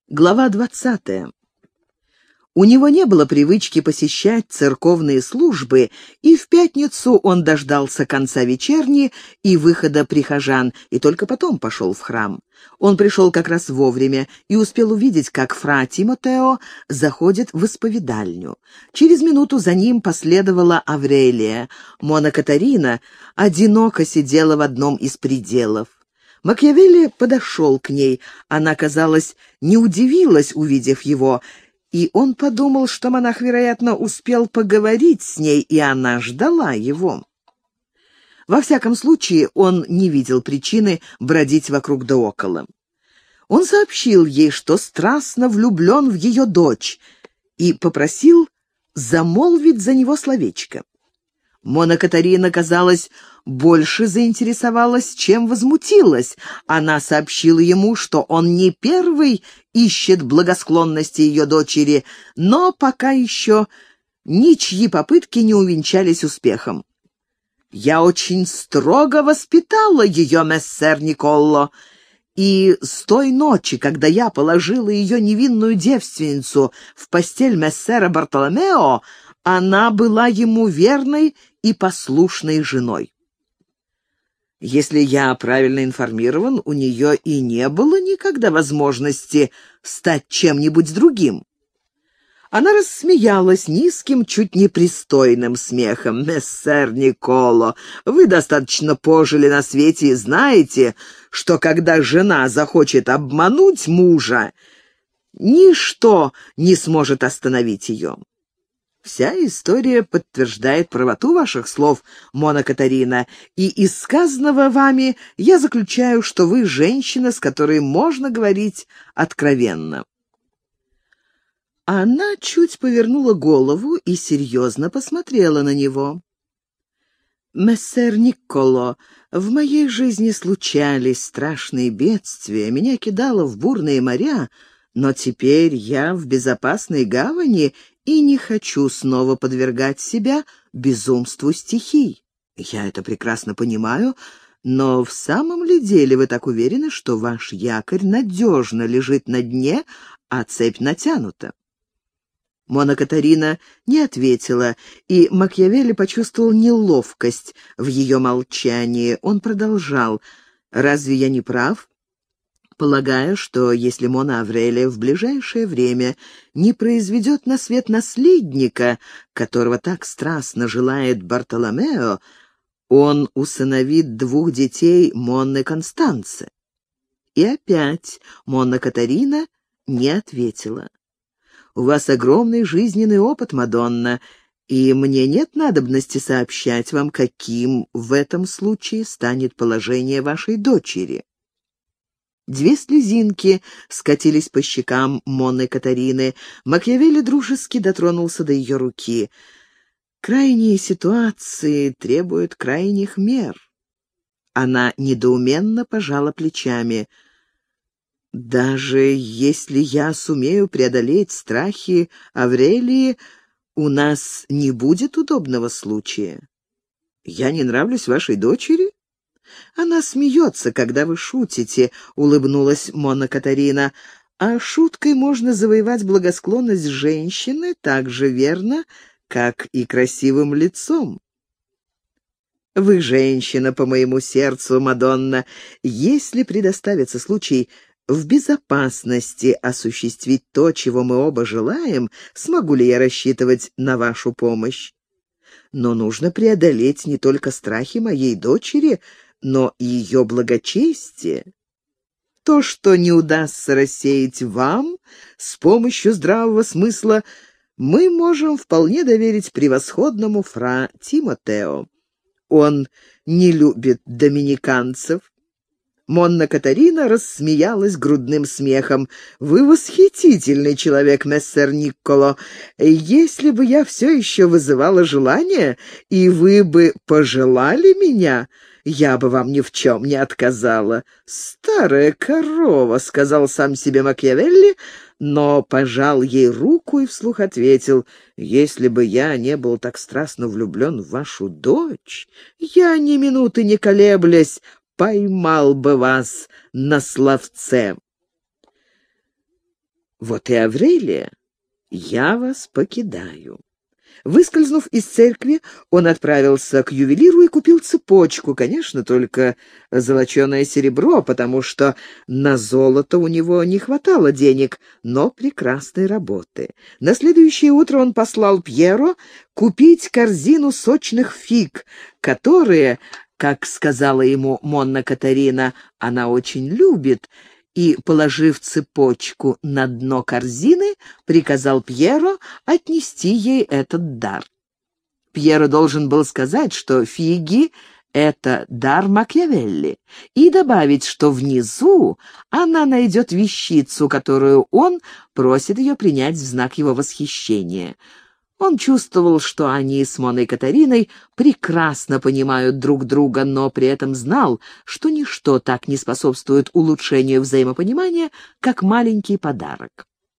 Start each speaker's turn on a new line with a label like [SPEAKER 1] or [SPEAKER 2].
[SPEAKER 1] Глава 20. У него не было привычки посещать церковные службы, и в пятницу он дождался конца вечерни и выхода прихожан, и только потом пошел в храм. Он пришел как раз вовремя и успел увидеть, как фра Тимотео заходит в исповедальню. Через минуту за ним последовала Аврелия. Мона Катарина одиноко сидела в одном из пределов. Макиавелли подошел к ней. Она, казалось, не удивилась, увидев его, и он подумал, что монах, вероятно, успел поговорить с ней, и она ждала его. Во всяком случае, он не видел причины бродить вокруг да около. Он сообщил ей, что страстно влюблен в ее дочь, и попросил замолвить за него словечко. Мона Катарина, казалось, больше заинтересовалась, чем возмутилась. Она сообщила ему, что он не первый ищет благосклонности ее дочери, но пока еще ничьи попытки не увенчались успехом. «Я очень строго воспитала ее, мессер Николло, и с той ночи, когда я положила ее невинную девственницу в постель мессера Бартоломео, она была ему верной и послушной женой. Если я правильно информирован, у нее и не было никогда возможности стать чем-нибудь другим». Она рассмеялась низким, чуть непристойным смехом. «Мессер Николо, вы достаточно пожили на свете и знаете, что когда жена захочет обмануть мужа, ничто не сможет остановить ее». «Вся история подтверждает правоту ваших слов, Мона Катарина, и из сказанного вами я заключаю, что вы женщина, с которой можно говорить откровенно». Она чуть повернула голову и серьезно посмотрела на него. «Мессер Никколо, в моей жизни случались страшные бедствия, меня кидало в бурные моря, но теперь я в безопасной гавани и не хочу снова подвергать себя безумству стихий. Я это прекрасно понимаю, но в самом ли деле вы так уверены, что ваш якорь надежно лежит на дне, а цепь натянута?» Мона Катарина не ответила, и Макиавелли почувствовал неловкость в ее молчании. Он продолжал: «Разве я не прав, полагая, что если Мона Аврелия в ближайшее время не произведет на свет наследника, которого так страстно желает Бартоломео, он усыновит 2 детей Монны Констанце?» И опять Монна Катарина не ответила. «У вас огромный жизненный опыт, Мадонна, и мне нет надобности сообщать вам, каким в этом случае станет положение вашей дочери». 2 слезинки скатились по щекам Монны Катарины. Макиавелли дружески дотронулся до ее руки. «Крайние ситуации требуют крайних мер». Она недоуменно пожала плечами. «Даже если я сумею преодолеть страхи Аврелии, у нас не будет удобного случая. Я не нравлюсь вашей дочери?» «Она смеется, когда вы шутите», — улыбнулась Мона Катарина. «А шуткой можно завоевать благосклонность женщины так же верно, как и красивым лицом». «Вы женщина по моему сердцу, Мадонна. Если предоставится случай в безопасности осуществить то, чего мы оба желаем, смогу ли я рассчитывать на вашу помощь? Но нужно преодолеть не только страхи моей дочери, но и ее благочестие. То, что не удастся рассеять вам, с помощью здравого смысла мы можем вполне доверить превосходному фра Тимотео. Он не любит доминиканцев». Монна Катарина рассмеялась грудным смехом. «Вы восхитительный человек, мессер Никколо. Если бы я все еще вызывала желание, и вы бы пожелали меня, я бы вам ни в чем не отказала». «Старая корова», — сказал сам себе Макиавелли, но пожал ей руку и вслух ответил: «Если бы я не был так страстно влюблен в вашу дочь, я ни минуты не колеблясь поймал бы вас на словце». Вот и Аврелия. Я вас покидаю». Выскользнув из церкви, он отправился к ювелиру и купил цепочку, конечно, только золоченое серебро, потому что на золото у него не хватало денег, но прекрасной работы. На следующее утро он послал Пьеро купить корзину сочных фиг, которые, как сказала ему Монна Катарина, она очень любит, и, положив цепочку на дно корзины, приказал Пьеро отнести ей этот дар. Пьеро должен был сказать, что фиги — это дар Макиавелли, и добавить, что внизу она найдет вещицу, которую он просит ее принять в знак его восхищения. Он чувствовал, что они с Моной Катариной прекрасно понимают друг друга, но при этом знал, что ничто так не способствует улучшению взаимопонимания, как маленький подарок.